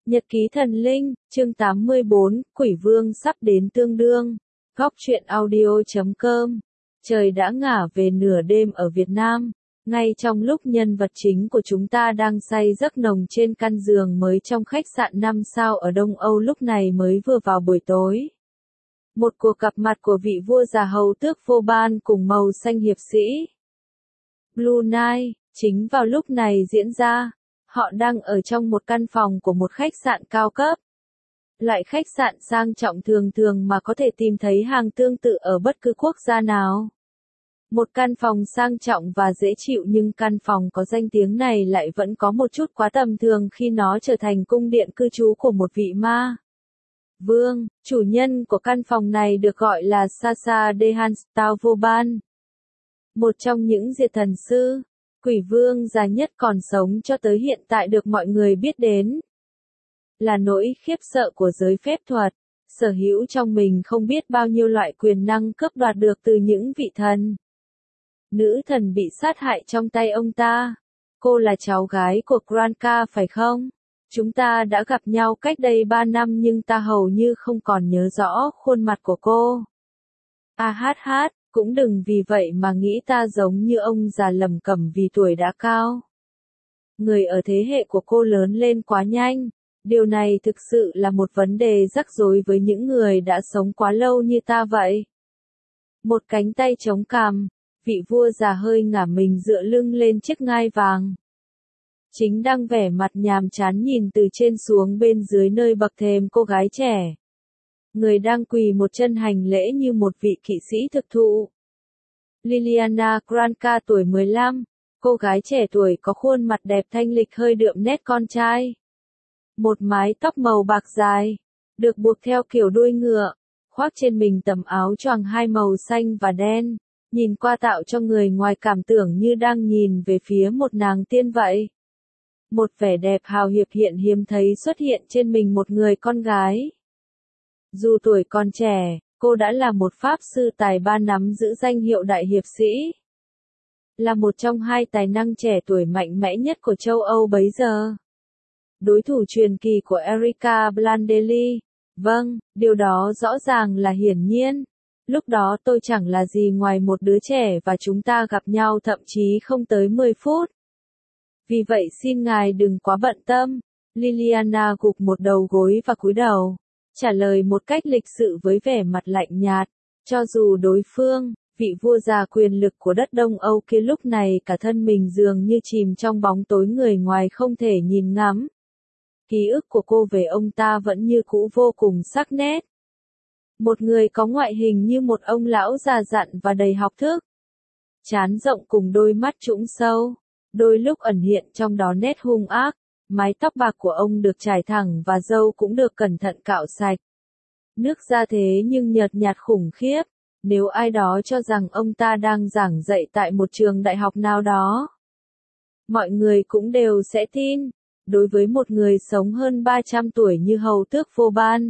Nhật ký thần linh, chương 84, Quỷ Vương sắp đến tương đương. Góc truyện audio.com. Trời đã ngả về nửa đêm ở Việt Nam. Ngay trong lúc nhân vật chính của chúng ta đang say giấc nồng trên căn giường mới trong khách sạn 5 sao ở Đông Âu lúc này mới vừa vào buổi tối. Một cuộc gặp mặt của vị vua già hầu tước Vauban cùng màu xanh hiệp sĩ Blue Knight, chính vào lúc này diễn ra. Họ đang ở trong một căn phòng của một khách sạn cao cấp. Loại khách sạn sang trọng thường thường mà có thể tìm thấy hàng tương tự ở bất cứ quốc gia nào. Một căn phòng sang trọng và dễ chịu, nhưng căn phòng có danh tiếng này lại vẫn có một chút quá tầm thường khi nó trở thành cung điện cư trú của một vị ma vương. Chủ nhân của căn phòng này được gọi là Sacha de Hanstau Vauban, một trong những diệt thần sư, quỷ vương già nhất còn sống cho tới hiện tại được mọi người biết đến. Là nỗi khiếp sợ của giới phép thuật, sở hữu trong mình không biết bao nhiêu loại quyền năng cướp đoạt được từ những vị thần. Nữ thần bị sát hại trong tay ông ta. Cô là cháu gái của Granca phải không? Chúng ta đã gặp nhau cách đây 3 năm nhưng ta hầu như không còn nhớ rõ khuôn mặt của cô. Cũng đừng vì vậy mà nghĩ ta giống như ông già lầm cẩm vì tuổi đã cao. Người ở thế hệ của cô lớn lên quá nhanh. Điều này thực sự là một vấn đề rắc rối với những người đã sống quá lâu như ta vậy. Một cánh tay chống cằm, vị vua già hơi ngả mình dựa lưng lên chiếc ngai vàng. Chính đang vẻ mặt nhàm chán nhìn từ trên xuống bên dưới nơi bậc thềm cô gái trẻ. Người đang quỳ một chân hành lễ như một vị kỵ sĩ thực thụ. Liliana Granca tuổi 15, cô gái trẻ tuổi có khuôn mặt đẹp thanh lịch hơi đượm nét con trai. Một mái tóc màu bạc dài, được buộc theo kiểu đuôi ngựa, khoác trên mình tấm áo choàng hai màu xanh và đen, nhìn qua tạo cho người ngoài cảm tưởng như đang nhìn về phía một nàng tiên vậy. Một vẻ đẹp hào hiệp hiện hiếm thấy xuất hiện trên mình một người con gái. Dù tuổi còn trẻ, cô đã là một pháp sư tài ba nắm giữ danh hiệu đại hiệp sĩ. Là một trong hai tài năng trẻ tuổi mạnh mẽ nhất của châu Âu bấy giờ. Đối thủ truyền kỳ của Erika Blandelli. Vâng, điều đó rõ ràng là hiển nhiên. Lúc đó tôi chẳng là gì ngoài một đứa trẻ và chúng ta gặp nhau thậm chí không tới 10 phút. Vì vậy xin ngài đừng quá bận tâm. Liliana gục một đầu gối và cúi đầu, trả lời một cách lịch sự với vẻ mặt lạnh nhạt. Cho dù đối phương, vị vua già quyền lực của đất Đông Âu kia lúc này cả thân mình dường như chìm trong bóng tối người ngoài không thể nhìn ngắm. Ký ức của cô về ông ta vẫn như cũ vô cùng sắc nét. Một người có ngoại hình như một ông lão già dặn và đầy học thức. Trán rộng cùng đôi mắt trũng sâu, đôi lúc ẩn hiện trong đó nét hung ác. Mái tóc bạc của ông được trải thẳng và râu cũng được cẩn thận cạo sạch. Nước da thế nhưng nhợt nhạt khủng khiếp. Nếu ai đó cho rằng ông ta đang giảng dạy tại một trường đại học nào đó, mọi người cũng đều sẽ tin. Đối với một người sống hơn 300 tuổi như hầu tước Vauban,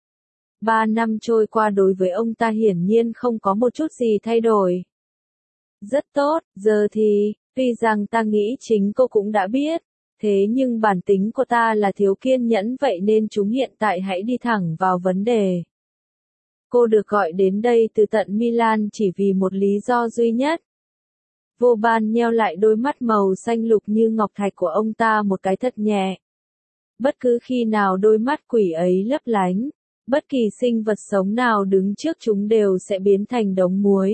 3 năm trôi qua đối với ông ta hiển nhiên không có một chút gì thay đổi. Rất tốt, giờ thì, tuy rằng ta nghĩ chính cô cũng đã biết, thế nhưng bản tính của ta là thiếu kiên nhẫn vậy nên chúng hiện tại hãy đi thẳng vào vấn đề. Cô được gọi đến đây từ tận Milan chỉ vì một lý do duy nhất. Vauban nheo lại đôi mắt màu xanh lục như ngọc thạch của ông ta một cái thật nhẹ. Bất cứ khi nào đôi mắt quỷ ấy lấp lánh, bất kỳ sinh vật sống nào đứng trước chúng đều sẽ biến thành đống muối.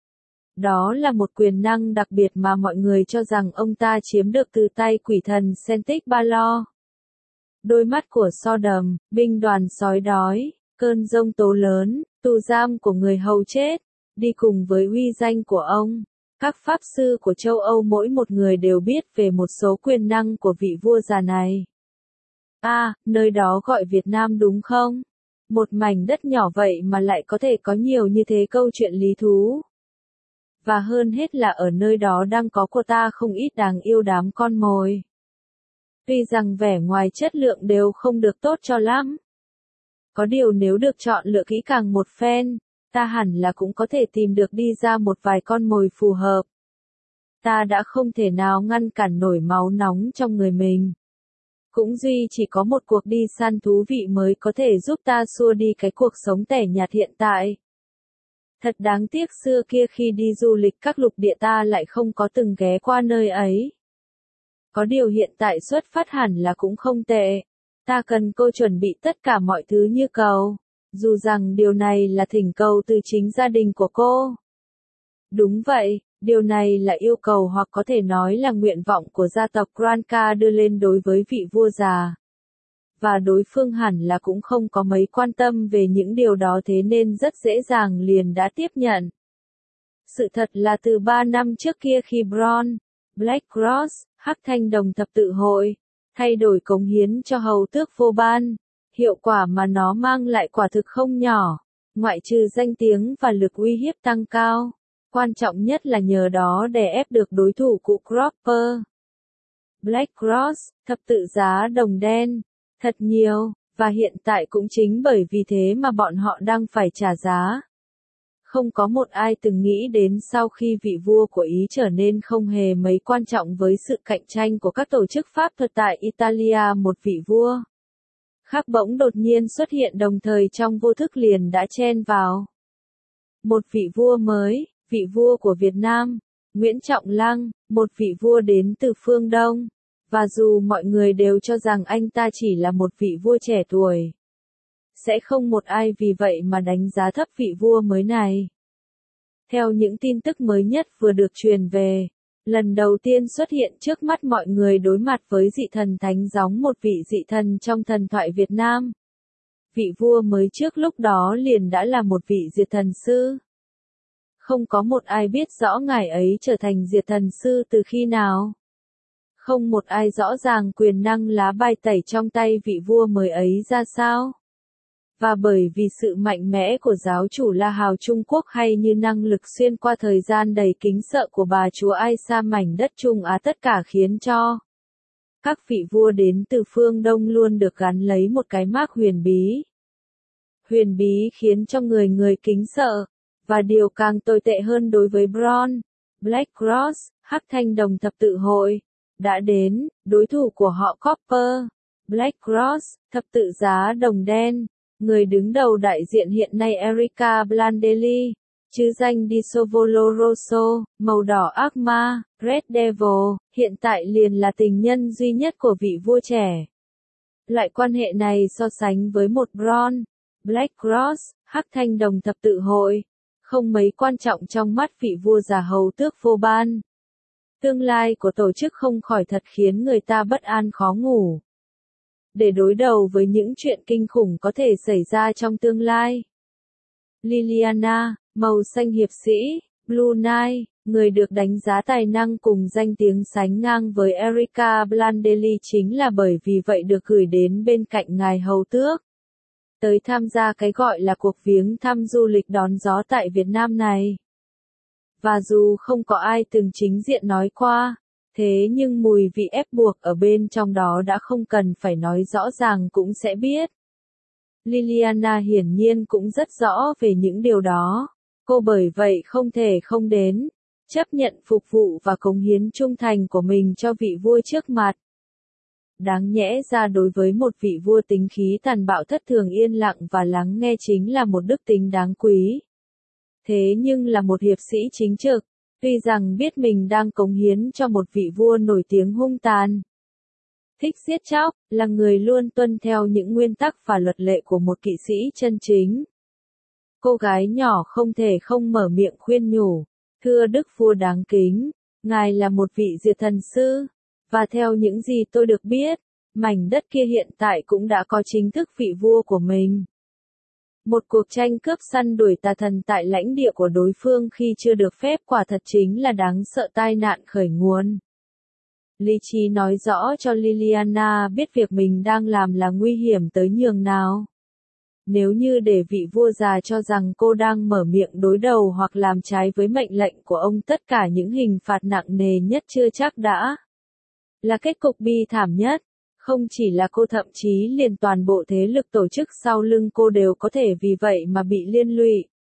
Đó là một quyền năng đặc biệt mà mọi người cho rằng ông ta chiếm được từ tay quỷ thần Celtic Balor. Đôi mắt của Sodom, binh đoàn sói đói, cơn giông tố lớn, tù giam của người hầu chết, đi cùng với uy danh của ông. Các pháp sư của châu Âu mỗi một người đều biết về một số quyền năng của vị vua già này. Nơi đó gọi Việt Nam đúng không? Một mảnh đất nhỏ vậy mà lại có thể có nhiều như thế câu chuyện lý thú. Và hơn hết là ở nơi đó đang có của ta không ít đáng yêu đám con mồi. Tuy rằng vẻ ngoài chất lượng đều không được tốt cho lắm. Có điều nếu được chọn lựa kỹ càng một phen, ta hẳn là cũng có thể tìm được đi ra một vài con mồi phù hợp. Ta đã không thể nào ngăn cản nổi máu nóng trong người mình. Cũng duy chỉ có một cuộc đi săn thú vị mới có thể giúp ta xua đi cái cuộc sống tẻ nhạt hiện tại. Thật đáng tiếc xưa kia khi đi du lịch các lục địa ta lại không có từng ghé qua nơi ấy. Có điều hiện tại xuất phát hẳn là cũng không tệ. Ta cần cô chuẩn bị tất cả mọi thứ như cầu. Dù rằng điều này là thỉnh cầu từ chính gia đình của cô. Đúng vậy, điều này là yêu cầu hoặc có thể nói là nguyện vọng của gia tộc Granca đưa lên đối với vị vua già. Và đối phương hẳn là cũng không có mấy quan tâm về những điều đó thế nên rất dễ dàng liền đã tiếp nhận. Sự thật là từ 3 năm trước kia khi Bron, Black Cross, Hắc Thanh Đồng Thập Tự Hội, thay đổi cống hiến cho hầu tước vô ban, hiệu quả mà nó mang lại quả thực không nhỏ, ngoại trừ danh tiếng và lực uy hiếp tăng cao. Quan trọng nhất là nhờ đó đè ép được đối thủ cụ Cropper. Black Cross, thập tự giá đồng đen, thật nhiều, và hiện tại cũng chính bởi vì thế mà bọn họ đang phải trả giá. Không có một ai từng nghĩ đến sau khi vị vua của Ý trở nên không hề mấy quan trọng với sự cạnh tranh của các tổ chức pháp thuật tại Italia, một vị vua khác bỗng đột nhiên xuất hiện đồng thời trong vô thức liền đã chen vào. Một vị vua mới, vị vua của Việt Nam, Nguyễn Trọng Lăng, một vị vua đến từ phương Đông, và dù mọi người đều cho rằng anh ta chỉ là một vị vua trẻ tuổi, sẽ không một ai vì vậy mà đánh giá thấp vị vua mới này. Theo những tin tức mới nhất vừa được truyền về, lần đầu tiên xuất hiện trước mắt mọi người đối mặt với dị thần thánh gióng một vị dị thần trong thần thoại Việt Nam. Vị vua mới trước lúc đó liền đã là một vị diệt thần sư. Không có một ai biết rõ ngài ấy trở thành diệt thần sư từ khi nào. Không một ai rõ ràng quyền năng lá bài tẩy trong tay vị vua mới ấy ra sao. Và bởi vì sự mạnh mẽ của giáo chủ La Hào Trung Quốc hay như năng lực xuyên qua thời gian đầy kính sợ của bà chúa Aisa mảnh đất Trung Á tất cả khiến cho các vị vua đến từ phương Đông luôn được gắn lấy một cái mác huyền bí. Huyền bí khiến cho người người kính sợ, và điều càng tồi tệ hơn đối với Bron, Black Cross, Hắc Thanh Đồng Thập Tự Hội, đã đến, đối thủ của họ Copper, Black Cross, Thập Tự Giá Đồng Đen. Người đứng đầu đại diện hiện nay Erika Blandelli, chứ danh Di Sovolo Rosso, màu đỏ ác ma, Red Devil, hiện tại liền là tình nhân duy nhất của vị vua trẻ. Loại quan hệ này so sánh với một Bron, Black Cross, Hắc Thanh Đồng Thập Tự Hội, không mấy quan trọng trong mắt vị vua già hầu tước vô ban. Tương lai của tổ chức không khỏi thật khiến người ta bất an khó ngủ. Để đối đầu với những chuyện kinh khủng có thể xảy ra trong tương lai. Liliana, màu xanh hiệp sĩ, Blue Knight, người được đánh giá tài năng cùng danh tiếng sánh ngang với Erika Blandelli chính là bởi vì vậy được gửi đến bên cạnh ngài hầu tước. Tới tham gia cái gọi là cuộc viếng thăm du lịch đón gió tại Việt Nam này. Và dù không có ai từng chính diện nói qua, thế nhưng mùi vị ép buộc ở bên trong đó đã không cần phải nói rõ ràng cũng sẽ biết. Liliana hiển nhiên cũng rất rõ về những điều đó. Cô bởi vậy không thể không đến, chấp nhận phục vụ và cống hiến trung thành của mình cho vị vua trước mặt. Đáng nhẽ ra đối với một vị vua tính khí tàn bạo thất thường yên lặng và lắng nghe chính là một đức tính đáng quý. Thế nhưng là một hiệp sĩ chính trực, tuy rằng biết mình đang cống hiến cho một vị vua nổi tiếng hung tàn, thích giết chóc, là người luôn tuân theo những nguyên tắc và luật lệ của một kỵ sĩ chân chính. Cô gái nhỏ không thể không mở miệng khuyên nhủ, thưa đức vua đáng kính, ngài là một vị diệt thần sư, và theo những gì tôi được biết, mảnh đất kia hiện tại cũng đã có chính thức vị vua của mình. Một cuộc tranh cướp săn đuổi tà thần tại lãnh địa của đối phương khi chưa được phép quả thật chính là đáng sợ tai nạn khởi nguồn. Lý trí nói rõ cho Liliana biết việc mình đang làm là nguy hiểm tới nhường nào. Nếu như để vị vua già cho rằng cô đang mở miệng đối đầu hoặc làm trái với mệnh lệnh của ông, tất cả những hình phạt nặng nề nhất chưa chắc đã là kết cục bi thảm nhất. Không chỉ là cô, thậm chí liền toàn bộ thế lực tổ chức sau lưng cô đều có thể vì vậy mà bị liên lụy.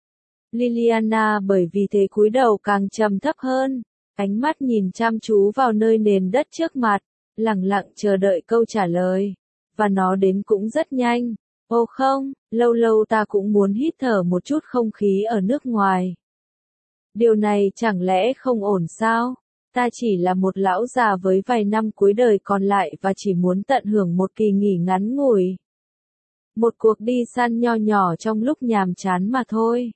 Liliana bởi vì thế cúi đầu càng trầm thấp hơn, ánh mắt nhìn chăm chú vào nơi nền đất trước mặt, lẳng lặng chờ đợi câu trả lời. Và nó đến cũng rất nhanh. Ô không, lâu lâu ta cũng muốn hít thở một chút không khí ở nước ngoài. Điều này chẳng lẽ không ổn sao? Ta chỉ là một lão già với vài năm cuối đời còn lại và chỉ muốn tận hưởng một kỳ nghỉ ngắn ngủi. Một cuộc đi săn nho nhỏ trong lúc nhàm chán mà thôi.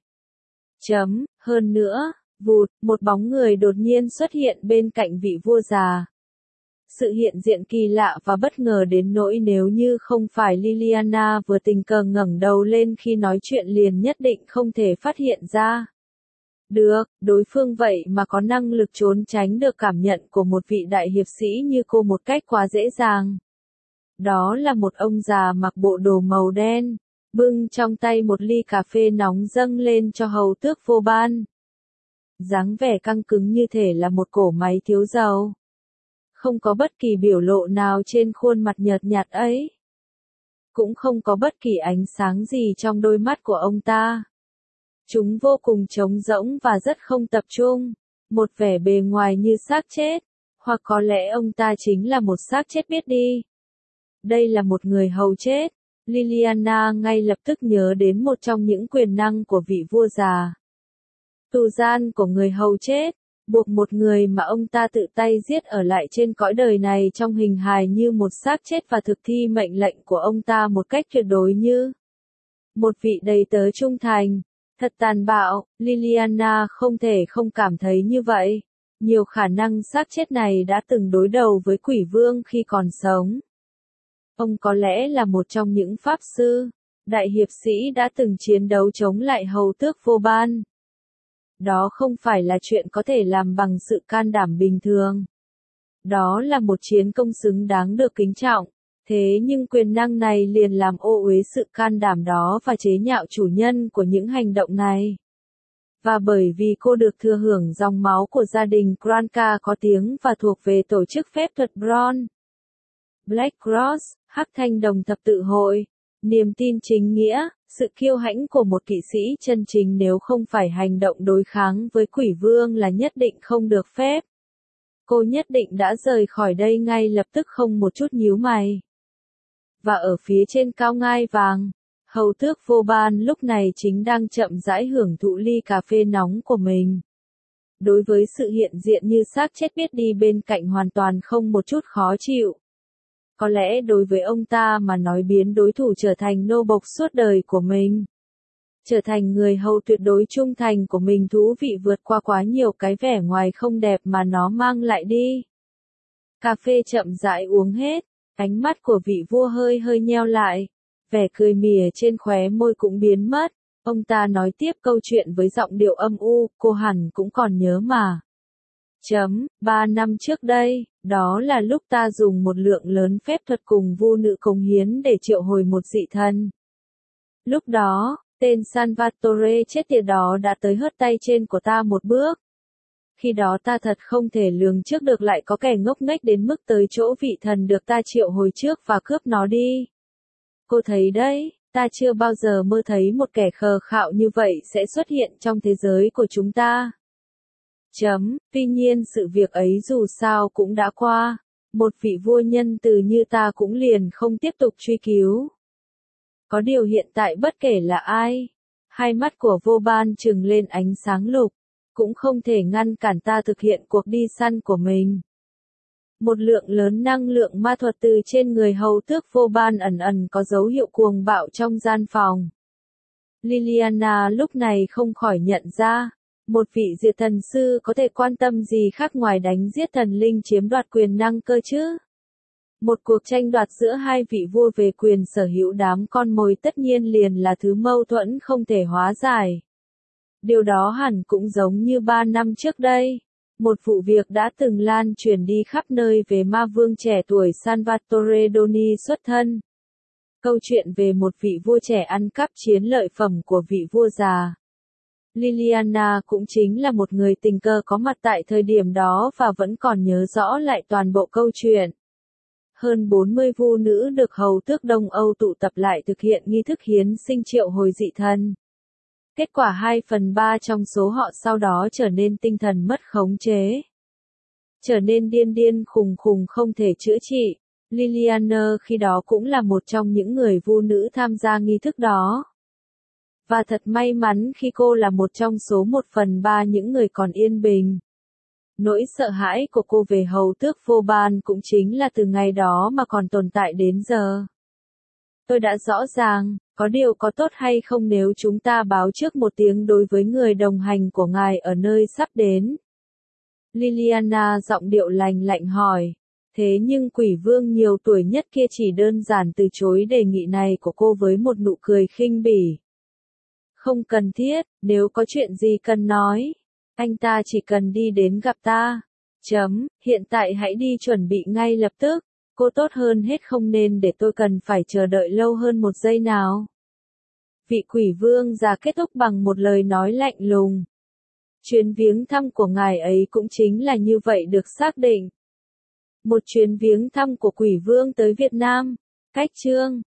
Hơn nữa, vụt, một bóng người đột nhiên xuất hiện bên cạnh vị vua già. Sự hiện diện kỳ lạ và bất ngờ đến nỗi nếu như không phải Liliana vừa tình cờ ngẩng đầu lên khi nói chuyện liền nhất định không thể phát hiện ra. Được, đối phương vậy mà có năng lực trốn tránh được cảm nhận của một vị đại hiệp sĩ như cô một cách quá dễ dàng. Đó là một ông già mặc bộ đồ màu đen, bưng trong tay một ly cà phê nóng dâng lên cho hầu tước vô ban. Dáng vẻ căng cứng như thể là một cỗ máy thiếu dầu. Không có bất kỳ biểu lộ nào trên khuôn mặt nhợt nhạt ấy. Cũng không có bất kỳ ánh sáng gì trong đôi mắt của ông ta. Chúng vô cùng trống rỗng và rất không tập trung. Một vẻ bề ngoài như xác chết. Hoặc có lẽ ông ta chính là một xác chết biết đi. Đây là một người hầu chết. Liliana ngay lập tức nhớ đến một trong những quyền năng của vị vua già. Tù gian của người hầu chết, buộc một người mà ông ta tự tay giết ở lại trên cõi đời này trong hình hài như một xác chết và thực thi mệnh lệnh của ông ta một cách tuyệt đối như một vị đầy tớ trung thành. Thật tàn bạo, Liliana không thể không cảm thấy như vậy. Nhiều khả năng xác chết này đã từng đối đầu với quỷ vương khi còn sống. Ông có lẽ là một trong những pháp sư, đại hiệp sĩ đã từng chiến đấu chống lại hầu tước vô ban. Đó không phải là chuyện có thể làm bằng sự can đảm bình thường. Đó là một chiến công xứng đáng được kính trọng. Thế nhưng quyền năng này liền làm ô uế sự can đảm đó và chế nhạo chủ nhân của những hành động này. Và bởi vì cô được thừa hưởng dòng máu của gia đình Kranka có tiếng và thuộc về tổ chức phép thuật Bron. Black Cross, Hắc Thanh Đồng Thập Tự Hội, niềm tin chính nghĩa, sự kiêu hãnh của một kỵ sĩ chân chính nếu không phải hành động đối kháng với quỷ vương là nhất định không được phép. Cô nhất định đã rời khỏi đây ngay lập tức không một chút nhíu mày. Và ở phía trên cao ngai vàng, hầu tước vô ban lúc này chính đang chậm rãi hưởng thụ ly cà phê nóng của mình. Đối với sự hiện diện như xác chết biết đi bên cạnh hoàn toàn không một chút khó chịu. Có lẽ đối với ông ta mà nói biến đối thủ trở thành nô bộc suốt đời của mình. Trở thành người hầu tuyệt đối trung thành của mình thú vị vượt qua quá nhiều cái vẻ ngoài không đẹp mà nó mang lại đi. Cà phê chậm rãi uống hết, ánh mắt của vị vua hơi hơi nheo lại. Vẻ cười mỉa trên khóe môi cũng biến mất. Ông ta nói tiếp câu chuyện với giọng điệu âm u, cô hẳn cũng còn nhớ mà. 3 năm trước đây, đó là lúc ta dùng một lượng lớn phép thuật cùng vu nữ cống hiến để triệu hồi một dị thần. Lúc đó, tên Salvatore chết tiệt đó đã tới hớt tay trên của ta một bước. Khi đó ta thật không thể lường trước được lại có kẻ ngốc nghếch đến mức tới chỗ vị thần được ta triệu hồi trước và cướp nó đi. Cô thấy đấy, ta chưa bao giờ mơ thấy một kẻ khờ khạo như vậy sẽ xuất hiện trong thế giới của chúng ta. Tuy nhiên sự việc ấy dù sao cũng đã qua, một vị vua nhân từ như ta cũng liền không tiếp tục truy cứu. Có điều hiện tại bất kể là ai, hai mắt của vô ban trừng lên ánh sáng lục, cũng không thể ngăn cản ta thực hiện cuộc đi săn của mình. Một lượng lớn năng lượng ma thuật từ trên người hầu tước vô ban ẩn ẩn có dấu hiệu cuồng bạo trong gian phòng. Liliana lúc này không khỏi nhận ra, một vị diệt thần sư có thể quan tâm gì khác ngoài đánh giết thần linh chiếm đoạt quyền năng cơ chứ? Một cuộc tranh đoạt giữa hai vị vua về quyền sở hữu đám con mồi tất nhiên liền là thứ mâu thuẫn không thể hóa giải. Điều đó hẳn cũng giống như 3 năm trước đây. Một vụ việc đã từng lan truyền đi khắp nơi về ma vương trẻ tuổi Salvatore Doni xuất thân. Câu chuyện về một vị vua trẻ ăn cắp chiến lợi phẩm của vị vua già. Liliana cũng chính là một người tình cờ có mặt tại thời điểm đó và vẫn còn nhớ rõ lại toàn bộ câu chuyện. Hơn 40 vu nữ được hầu tước Đông Âu tụ tập lại thực hiện nghi thức hiến sinh triệu hồi dị thần. Kết quả 2/3 trong số họ sau đó trở nên tinh thần mất khống chế. trở nên điên điên khùng khùng không thể chữa trị. Liliana khi đó cũng là một trong những người vu nữ tham gia nghi thức đó. Và thật may mắn khi cô là một trong số 1/3 những người còn yên bình. Nỗi sợ hãi của cô về hầu tước vô ban cũng chính là từ ngày đó mà còn tồn tại đến giờ. Tôi đã rõ ràng, có điều có tốt hay không nếu chúng ta báo trước một tiếng đối với người đồng hành của ngài ở nơi sắp đến? Liliana giọng điệu lành lạnh hỏi. Thế nhưng quỷ vương nhiều tuổi nhất kia chỉ đơn giản từ chối đề nghị này của cô với một nụ cười khinh bỉ. Không cần thiết, nếu có chuyện gì cần nói, anh ta chỉ cần đi đến gặp ta. Hiện tại hãy đi chuẩn bị ngay lập tức, cô tốt hơn hết không nên để tôi cần phải chờ đợi lâu hơn một giây nào. Vị quỷ vương già kết thúc bằng một lời nói lạnh lùng. Chuyến viếng thăm của ngài ấy cũng chính là như vậy được xác định. Một chuyến viếng thăm của quỷ vương tới Việt Nam. Cách chương